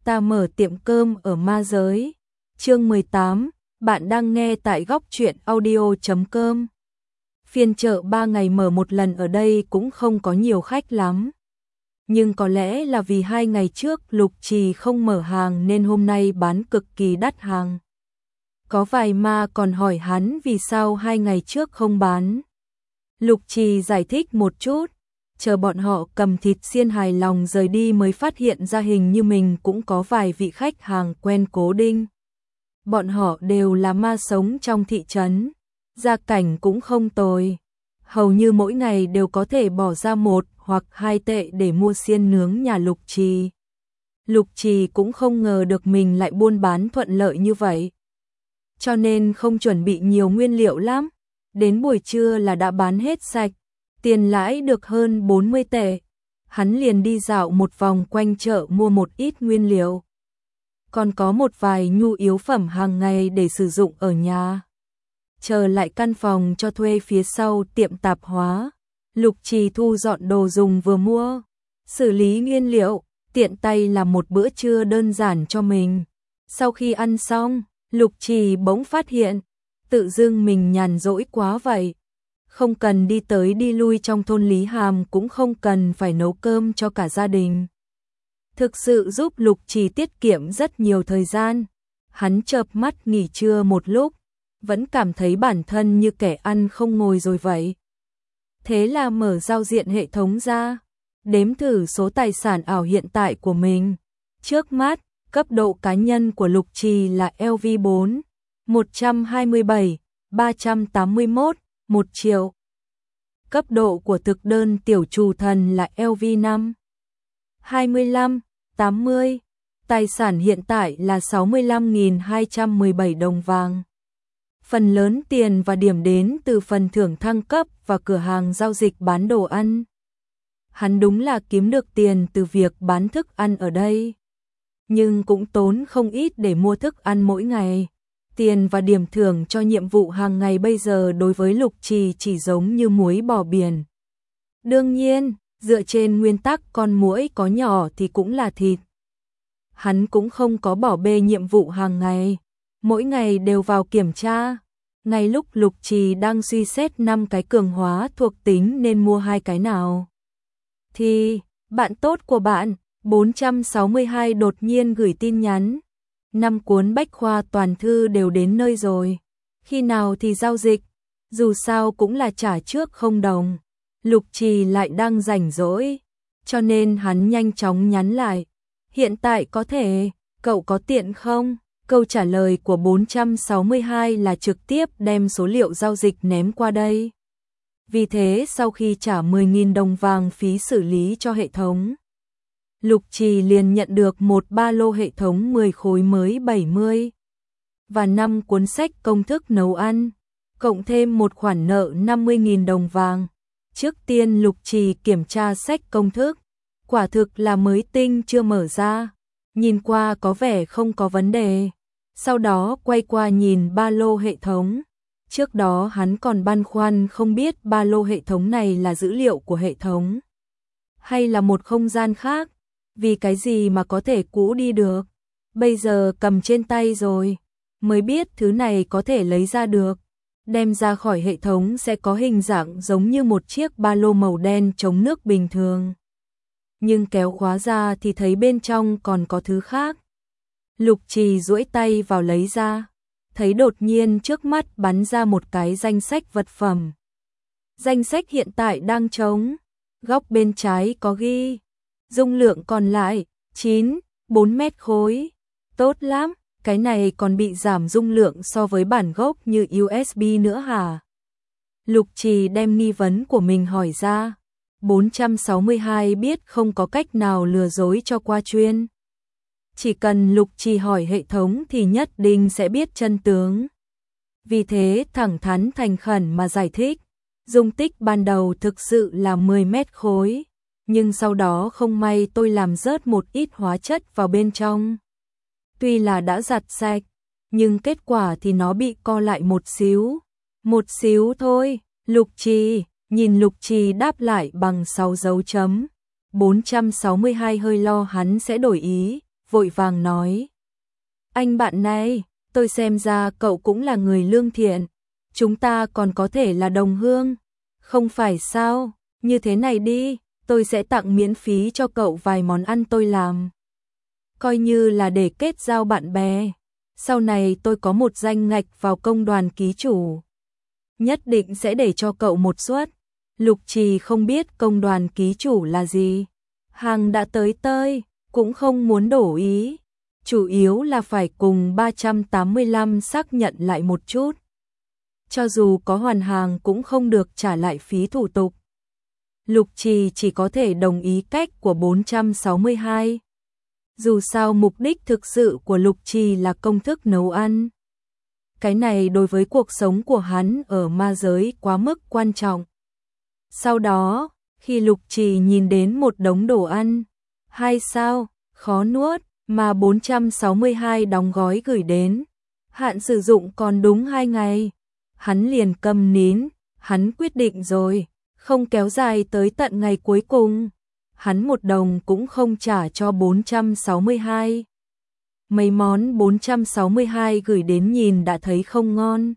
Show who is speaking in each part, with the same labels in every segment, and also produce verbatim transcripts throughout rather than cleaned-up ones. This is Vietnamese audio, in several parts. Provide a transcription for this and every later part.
Speaker 1: ta mở tiệm cơm ở ma giới. Chương mười tám, bạn đang nghe tại góc truyện audio chấm com. Phiên chợ ba ngày mở một lần ở đây cũng không có nhiều khách lắm. Nhưng có lẽ là vì hai ngày trước Lục Trì không mở hàng nên hôm nay bán cực kỳ đắt hàng. Có vài ma còn hỏi hắn vì sao hai ngày trước không bán. Lục Trì giải thích một chút, chờ bọn họ cầm thịt xiên hài lòng rời đi mới phát hiện ra hình như mình cũng có vài vị khách hàng quen cố định. Bọn họ đều là ma sống trong thị trấn, gia cảnh cũng không tồi. Hầu như mỗi ngày đều có thể bỏ ra một hoặc hai tệ để mua xiên nướng nhà Lục Trì. Lục Trì cũng không ngờ được mình lại buôn bán thuận lợi như vậy. Cho nên không chuẩn bị nhiều nguyên liệu lắm. Đến buổi trưa là đã bán hết sạch, tiền lãi được hơn bốn mươi tệ. Hắn liền đi dạo một vòng quanh chợ mua một ít nguyên liệu. Còn có một vài nhu yếu phẩm hàng ngày để sử dụng ở nhà. Chờ lại căn phòng cho thuê phía sau tiệm tạp hóa, Lục Trì thu dọn đồ dùng vừa mua, xử lý nguyên liệu, tiện tay làm một bữa trưa đơn giản cho mình. Sau khi ăn xong, Lục Trì bỗng phát hiện, tự dưng mình nhàn rỗi quá vậy. Không cần đi tới đi lui trong thôn Lý Hàm, cũng không cần phải nấu cơm cho cả gia đình. Thực sự giúp Lục Trì tiết kiệm rất nhiều thời gian. Hắn chợp mắt nghỉ trưa một lúc, vẫn cảm thấy bản thân như kẻ ăn không ngồi rồi vậy. Thế là mở giao diện hệ thống ra, đếm thử số tài sản ảo hiện tại của mình. Trước mắt, cấp độ cá nhân của Lục Trì là L V bốn, một trăm hai mươi bảy, ba trăm tám mươi mốt, một triệu. Cấp độ của thực đơn tiểu trù thần là L V năm, hai mươi lăm, tám mươi. Tài sản hiện tại là sáu mươi lăm nghìn hai trăm mười bảy đồng vàng. Phần lớn tiền và điểm đến từ phần thưởng thăng cấp và cửa hàng giao dịch bán đồ ăn. Hắn đúng là kiếm được tiền từ việc bán thức ăn ở đây. Nhưng cũng tốn không ít để mua thức ăn mỗi ngày. Tiền và điểm thưởng cho nhiệm vụ hàng ngày bây giờ đối với Lục Trì chỉ giống như muối bỏ biển. Đương nhiên, dựa trên nguyên tắc con muỗi có nhỏ thì cũng là thịt. Hắn cũng không có bỏ bê nhiệm vụ hàng ngày, mỗi ngày đều vào kiểm tra. Ngay lúc Lục Trì đang suy xét năm cái cường hóa thuộc tính nên mua hai cái nào, thì bạn tốt của bạn bốn trăm sáu mươi hai đột nhiên gửi tin nhắn. Năm cuốn bách khoa toàn thư đều đến nơi rồi. Khi nào thì giao dịch? Dù sao cũng là trả trước không đồng. Lục Trì lại đang rảnh rỗi, cho nên hắn nhanh chóng nhắn lại. Hiện tại có thể, cậu có tiện không? Câu trả lời của bốn trăm sáu mươi hai là trực tiếp đem số liệu giao dịch ném qua đây. Vì thế sau khi trả mười nghìn đồng vàng phí xử lý cho hệ thống, Lục Trì liền nhận được một ba lô hệ thống mười khối mới bảy mươi và năm cuốn sách công thức nấu ăn, cộng thêm một khoản nợ năm mươi nghìn đồng vàng. Trước tiên Lục Trì kiểm tra sách công thức, quả thực là mới tinh chưa mở ra, nhìn qua có vẻ không có vấn đề. Sau đó quay qua nhìn ba lô hệ thống. Trước đó hắn còn băn khoăn không biết ba lô hệ thống này là dữ liệu của hệ thống hay là một không gian khác, vì cái gì mà có thể cũ đi được. Bây giờ cầm trên tay rồi, mới biết thứ này có thể lấy ra được. Đem ra khỏi hệ thống sẽ có hình dạng giống như một chiếc ba lô màu đen chống nước bình thường. Nhưng kéo khóa ra thì thấy bên trong còn có thứ khác. Lục Trì duỗi tay vào lấy ra, thấy đột nhiên trước mắt bắn ra một cái danh sách vật phẩm. Danh sách hiện tại đang trống, góc bên trái có ghi dung lượng còn lại chín, bốn mét khối. Tốt lắm, cái này còn bị giảm dung lượng so với bản gốc như U S B nữa hả? Lục Trì đem nghi vấn của mình hỏi ra. bốn trăm sáu mươi hai biết không có cách nào lừa dối cho qua chuyên. Chỉ cần Lục Trì hỏi hệ thống thì nhất định sẽ biết chân tướng. Vì thế thẳng thắn thành khẩn mà giải thích. Dung tích ban đầu thực sự là mười mét khối. Nhưng sau đó không may tôi làm rớt một ít hóa chất vào bên trong. Tuy là đã giặt sạch, nhưng kết quả thì nó bị co lại một xíu. Một xíu thôi. Lục Trì, nhìn Lục Trì đáp lại bằng sáu dấu chấm. bốn trăm sáu mươi hai hơi lo hắn sẽ đổi ý, vội vàng nói. Anh bạn này, tôi xem ra cậu cũng là người lương thiện, chúng ta còn có thể là đồng hương, không phải sao, như thế này đi, tôi sẽ tặng miễn phí cho cậu vài món ăn tôi làm. Coi như là để kết giao bạn bè, sau này tôi có một danh ngạch vào công đoàn ký chủ. Nhất định sẽ để cho cậu một suất. Lục Trì không biết công đoàn ký chủ là gì. Hàng đã tới tơi, cũng không muốn đổ ý. Chủ yếu là phải cùng ba trăm tám mươi lăm xác nhận lại một chút. Cho dù có hoàn hàng cũng không được trả lại phí thủ tục. Lục Trì chỉ có thể đồng ý cách của bốn trăm sáu mươi hai. Dù sao mục đích thực sự của Lục Trì là công thức nấu ăn. Cái này đối với cuộc sống của hắn ở ma giới quá mức quan trọng. Sau đó, khi Lục Trì nhìn đến một đống đồ ăn, hai sao, khó nuốt, mà bốn trăm sáu mươi hai đóng gói gửi đến, hạn sử dụng còn đúng hai ngày, hắn liền câm nín, hắn quyết định rồi, không kéo dài tới tận ngày cuối cùng, hắn một đồng cũng không trả cho bốn trăm sáu mươi hai. Mấy món bốn trăm sáu mươi hai gửi đến nhìn đã thấy không ngon.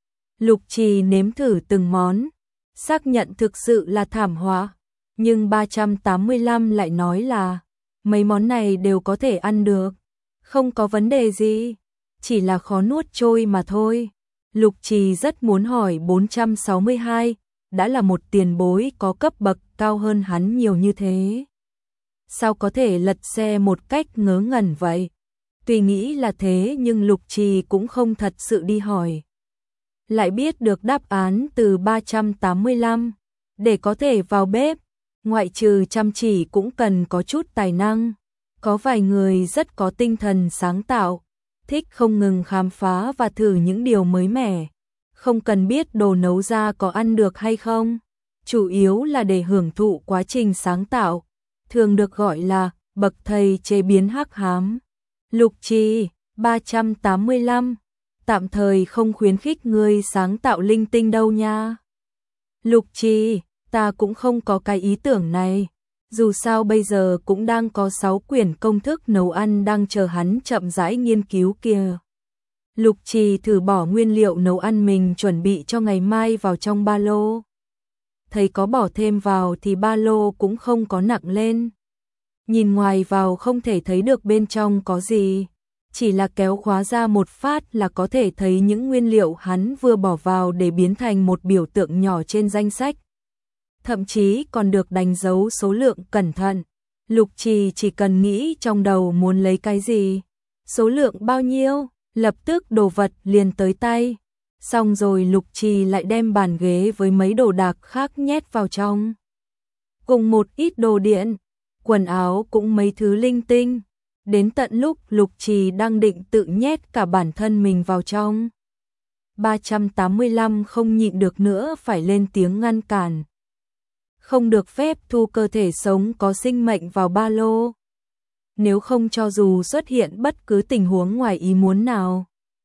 Speaker 1: Lục Trì nếm thử từng món, xác nhận thực sự là thảm họa, nhưng ba trăm tám mươi lăm lại nói là mấy món này đều có thể ăn được, không có vấn đề gì, chỉ là khó nuốt trôi mà thôi. Lục Trì rất muốn hỏi bốn trăm sáu mươi hai, đã là một tiền bối có cấp bậc cao hơn hắn nhiều như thế. Sao có thể lật xe một cách ngớ ngẩn vậy? Tuy nghĩ là thế nhưng Lục Trì cũng không thật sự đi hỏi. Lại biết được đáp án từ ba trăm tám mươi lăm, để có thể vào bếp, ngoại trừ chăm chỉ cũng cần có chút tài năng. Có vài người rất có tinh thần sáng tạo, thích không ngừng khám phá và thử những điều mới mẻ. Không cần biết đồ nấu ra có ăn được hay không, chủ yếu là để hưởng thụ quá trình sáng tạo, thường được gọi là bậc thầy chế biến hắc hám. Lục Trì, ba trăm tám mươi lăm, tạm thời không khuyến khích ngươi sáng tạo linh tinh đâu nha. Lục Trì, ta cũng không có cái ý tưởng này, dù sao bây giờ cũng đang có sáu quyển công thức nấu ăn đang chờ hắn chậm rãi nghiên cứu kìa. Lục Trì thử bỏ nguyên liệu nấu ăn mình chuẩn bị cho ngày mai vào trong ba lô. Thấy có bỏ thêm vào thì ba lô cũng không có nặng lên. Nhìn ngoài vào không thể thấy được bên trong có gì, chỉ là kéo khóa ra một phát là có thể thấy những nguyên liệu hắn vừa bỏ vào để biến thành một biểu tượng nhỏ trên danh sách. Thậm chí còn được đánh dấu số lượng cẩn thận. Lục Trì chỉ cần nghĩ trong đầu muốn lấy cái gì, số lượng bao nhiêu, lập tức đồ vật liền tới tay. Xong rồi Lục Trì lại đem bàn ghế với mấy đồ đạc khác nhét vào trong. Cùng một ít đồ điện, quần áo cũng mấy thứ linh tinh. Đến tận lúc Lục Trì đang định tự nhét cả bản thân mình vào trong, ba trăm tám mươi lăm không nhịn được nữa phải lên tiếng ngăn cản. Không được phép thu cơ thể sống có sinh mệnh vào ba lô. Nếu không cho dù xuất hiện bất cứ tình huống ngoài ý muốn nào,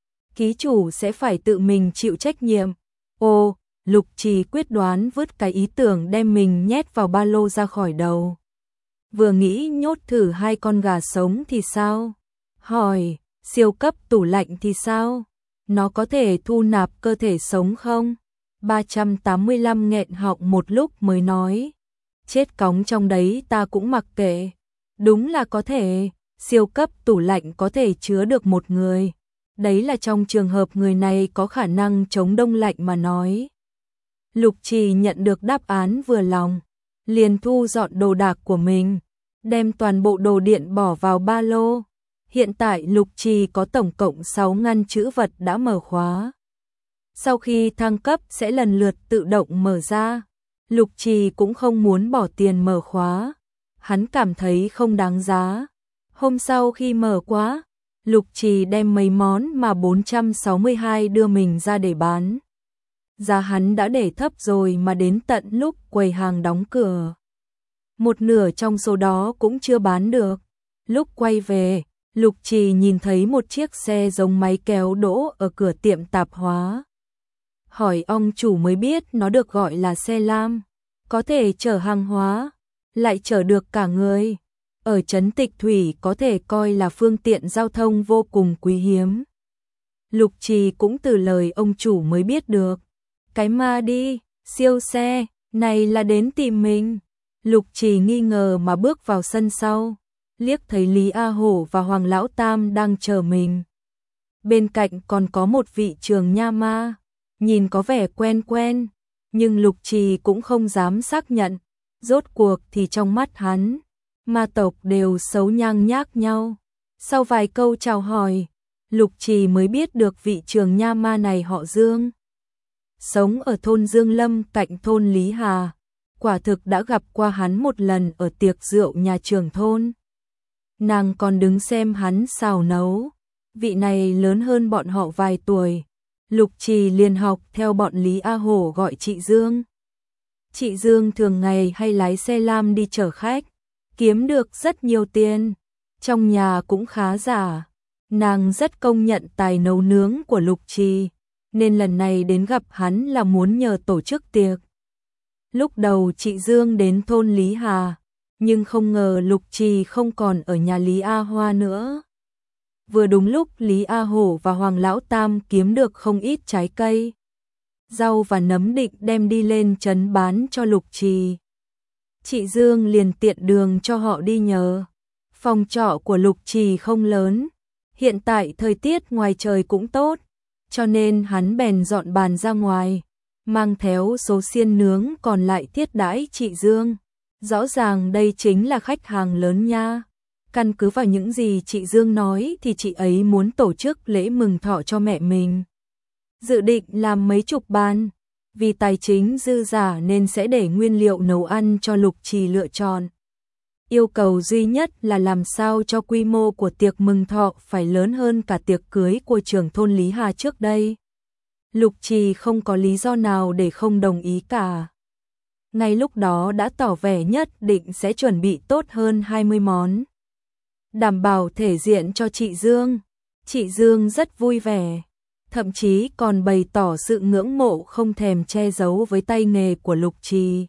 Speaker 1: ký chủ sẽ phải tự mình chịu trách nhiệm. Ô, Lục Trì quyết đoán vứt cái ý tưởng đem mình nhét vào ba lô ra khỏi đầu. Vừa nghĩ nhốt thử hai con gà sống thì sao? Hỏi, siêu cấp tủ lạnh thì sao? Nó có thể thu nạp cơ thể sống không? ba trăm tám mươi lăm nghẹn họng một lúc mới nói. Chết cóng trong đấy ta cũng mặc kệ. Đúng là có thể, siêu cấp tủ lạnh có thể chứa được một người. Đấy là trong trường hợp người này có khả năng chống đông lạnh mà nói. Lục Trì nhận được đáp án vừa lòng, liền thu dọn đồ đạc của mình, đem toàn bộ đồ điện bỏ vào ba lô. Hiện tại Lục Trì có tổng cộng sáu ngăn trữ vật đã mở khóa. Sau khi thăng cấp sẽ lần lượt tự động mở ra. Lục Trì cũng không muốn bỏ tiền mở khóa, hắn cảm thấy không đáng giá. Hôm sau khi mở khóa, Lục Trì đem mấy món mà bốn trăm sáu mươi hai đưa mình ra để bán. Giá hắn đã để thấp rồi mà đến tận lúc quầy hàng đóng cửa, một nửa trong số đó cũng chưa bán được. Lúc quay về, Lục Trì nhìn thấy một chiếc xe giống máy kéo đỗ ở cửa tiệm tạp hóa. Hỏi ông chủ mới biết nó được gọi là xe lam, có thể chở hàng hóa, lại chở được cả người. ở trấn Tịch Thủy có thể coi là phương tiện giao thông vô cùng quý hiếm. Lục Trì cũng từ lời ông chủ mới biết được. Cái ma đi, siêu xe, này là đến tìm mình. Lục Trì nghi ngờ mà bước vào sân sau, liếc thấy Lý A Hổ và Hoàng Lão Tam đang chờ mình. Bên cạnh còn có một vị trường nha ma, nhìn có vẻ quen quen, nhưng Lục Trì cũng không dám xác nhận. Rốt cuộc thì trong mắt hắn, ma tộc đều xấu nhang nhác nhau. Sau vài câu chào hỏi, Lục Trì mới biết được vị trường nha ma này họ Dương. Sống ở thôn Dương Lâm cạnh thôn Lý Hà, quả thực đã gặp qua hắn một lần ở tiệc rượu nhà trưởng thôn. Nàng còn đứng xem hắn xào nấu. Vị này lớn hơn bọn họ vài tuổi. Lục Trì liền học theo bọn Lý A Hổ gọi chị Dương. Chị Dương thường ngày hay lái xe lam đi chở khách, kiếm được rất nhiều tiền, trong nhà cũng khá giả. Nàng rất công nhận tài nấu nướng của Lục Trì, nên lần này đến gặp hắn là muốn nhờ tổ chức tiệc. Lúc đầu chị Dương đến thôn Lý Hà, nhưng không ngờ Lục Trì không còn ở nhà Lý A Hoa nữa. Vừa đúng lúc Lý A Hổ và Hoàng Lão Tam kiếm được không ít trái cây, rau và nấm định đem đi lên trấn bán cho Lục Trì. Chị Dương liền tiện đường cho họ đi nhờ. Phòng trọ của Lục Trì không lớn, hiện tại thời tiết ngoài trời cũng tốt, cho nên hắn bèn dọn bàn ra ngoài, mang theo số xiên nướng còn lại thiết đãi chị Dương. Rõ ràng đây chính là khách hàng lớn nha. Căn cứ vào những gì chị Dương nói thì chị ấy muốn tổ chức lễ mừng thọ cho mẹ mình. Dự định làm mấy chục bàn, vì tài chính dư giả nên sẽ để nguyên liệu nấu ăn cho Lục Trì lựa chọn. Yêu cầu duy nhất là làm sao cho quy mô của tiệc mừng thọ phải lớn hơn cả tiệc cưới của trưởng thôn Lý Hà trước đây. Lục Trì không có lý do nào để không đồng ý cả. Ngay lúc đó đã tỏ vẻ nhất định sẽ chuẩn bị tốt hơn hai mươi món, đảm bảo thể diện cho chị Dương. Chị Dương rất vui vẻ, thậm chí còn bày tỏ sự ngưỡng mộ không thèm che giấu với tay nghề của Lục Trì.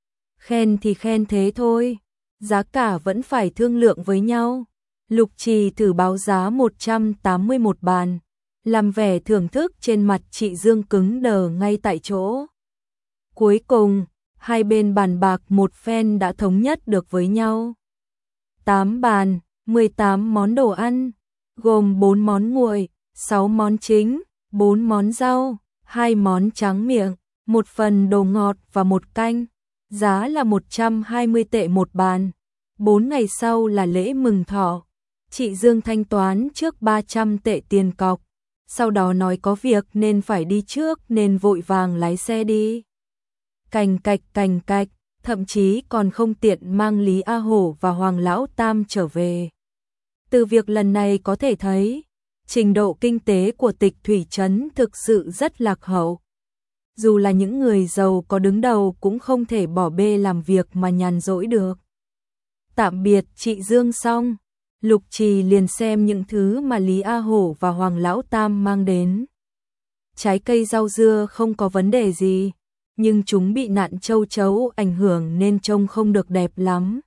Speaker 1: Khen thì khen thế thôi, giá cả vẫn phải thương lượng với nhau. Lục Trì thử báo giá một trăm tám mươi một bàn, làm vẻ thưởng thức trên mặt chị Dương cứng đờ ngay tại chỗ. Cuối cùng, hai bên bàn bạc một phen đã thống nhất được với nhau. tám bàn, mười tám món đồ ăn, gồm bốn món nguội, sáu món chính, bốn món rau, hai món tráng miệng, một phần đồ ngọt và một canh. Giá là một trăm hai mươi tệ một bàn. Bốn ngày sau là lễ mừng thọ. Chị Dương thanh toán trước ba trăm tệ tiền cọc, sau đó nói có việc nên phải đi trước nên vội vàng lái xe đi. Cành cạch cành cạch, thậm chí còn không tiện mang Lý A Hổ và Hoàng Lão Tam trở về. Từ việc lần này có thể thấy, trình độ kinh tế của Tịch Thủy Trấn thực sự rất lạc hậu. Dù là những người giàu có đứng đầu cũng không thể bỏ bê làm việc mà nhàn rỗi được. Tạm biệt chị Dương xong, Lục Trì liền xem những thứ mà Lý A Hổ và Hoàng Lão Tam mang đến. Trái cây rau dưa không có vấn đề gì, nhưng chúng bị nạn châu chấu ảnh hưởng nên trông không được đẹp lắm.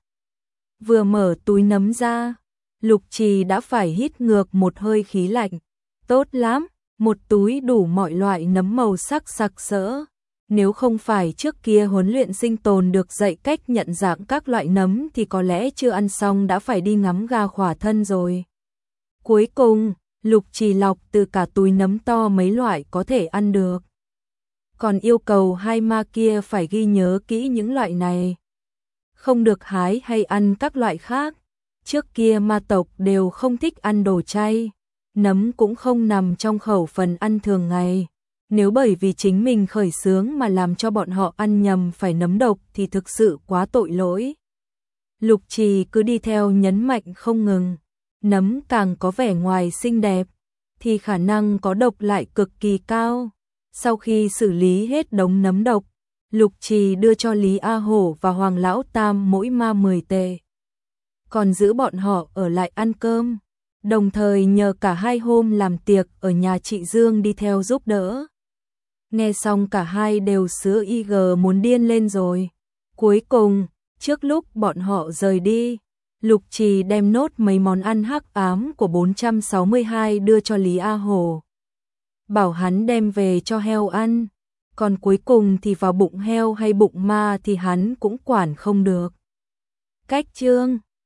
Speaker 1: Vừa mở túi nấm ra, Lục Trì đã phải hít ngược một hơi khí lạnh. Tốt lắm, một túi đủ mọi loại nấm màu sắc sặc sỡ. Nếu không phải trước kia huấn luyện sinh tồn được dạy cách nhận dạng các loại nấm thì có lẽ chưa ăn xong đã phải đi ngắm gà khỏa thân rồi. Cuối cùng, Lục Trì lọc từ cả túi nấm to mấy loại có thể ăn được. Còn yêu cầu hai ma kia phải ghi nhớ kỹ những loại này. Không được hái hay ăn các loại khác. Trước kia ma tộc đều không thích ăn đồ chay. Nấm cũng không nằm trong khẩu phần ăn thường ngày. Nếu bởi vì chính mình khởi xướng mà làm cho bọn họ ăn nhầm phải nấm độc thì thực sự quá tội lỗi. Lục Trì cứ đi theo nhấn mạnh không ngừng. Nấm càng có vẻ ngoài xinh đẹp, thì khả năng có độc lại cực kỳ cao. Sau khi xử lý hết đống nấm độc, Lục Trì đưa cho Lý A Hổ và Hoàng Lão Tam mỗi ma mười tệ. Còn giữ bọn họ ở lại ăn cơm, đồng thời nhờ cả hai hôm làm tiệc ở nhà chị Dương đi theo giúp đỡ. Nghe xong cả hai đều sứa y gờ muốn điên lên rồi. Cuối cùng, trước lúc bọn họ rời đi, Lục Trì đem nốt mấy món ăn hắc ám của bốn trăm sáu mươi hai đưa cho Lý A Hồ. Bảo hắn đem về cho heo ăn, còn cuối cùng thì vào bụng heo hay bụng ma thì hắn cũng quản không được. Cách chương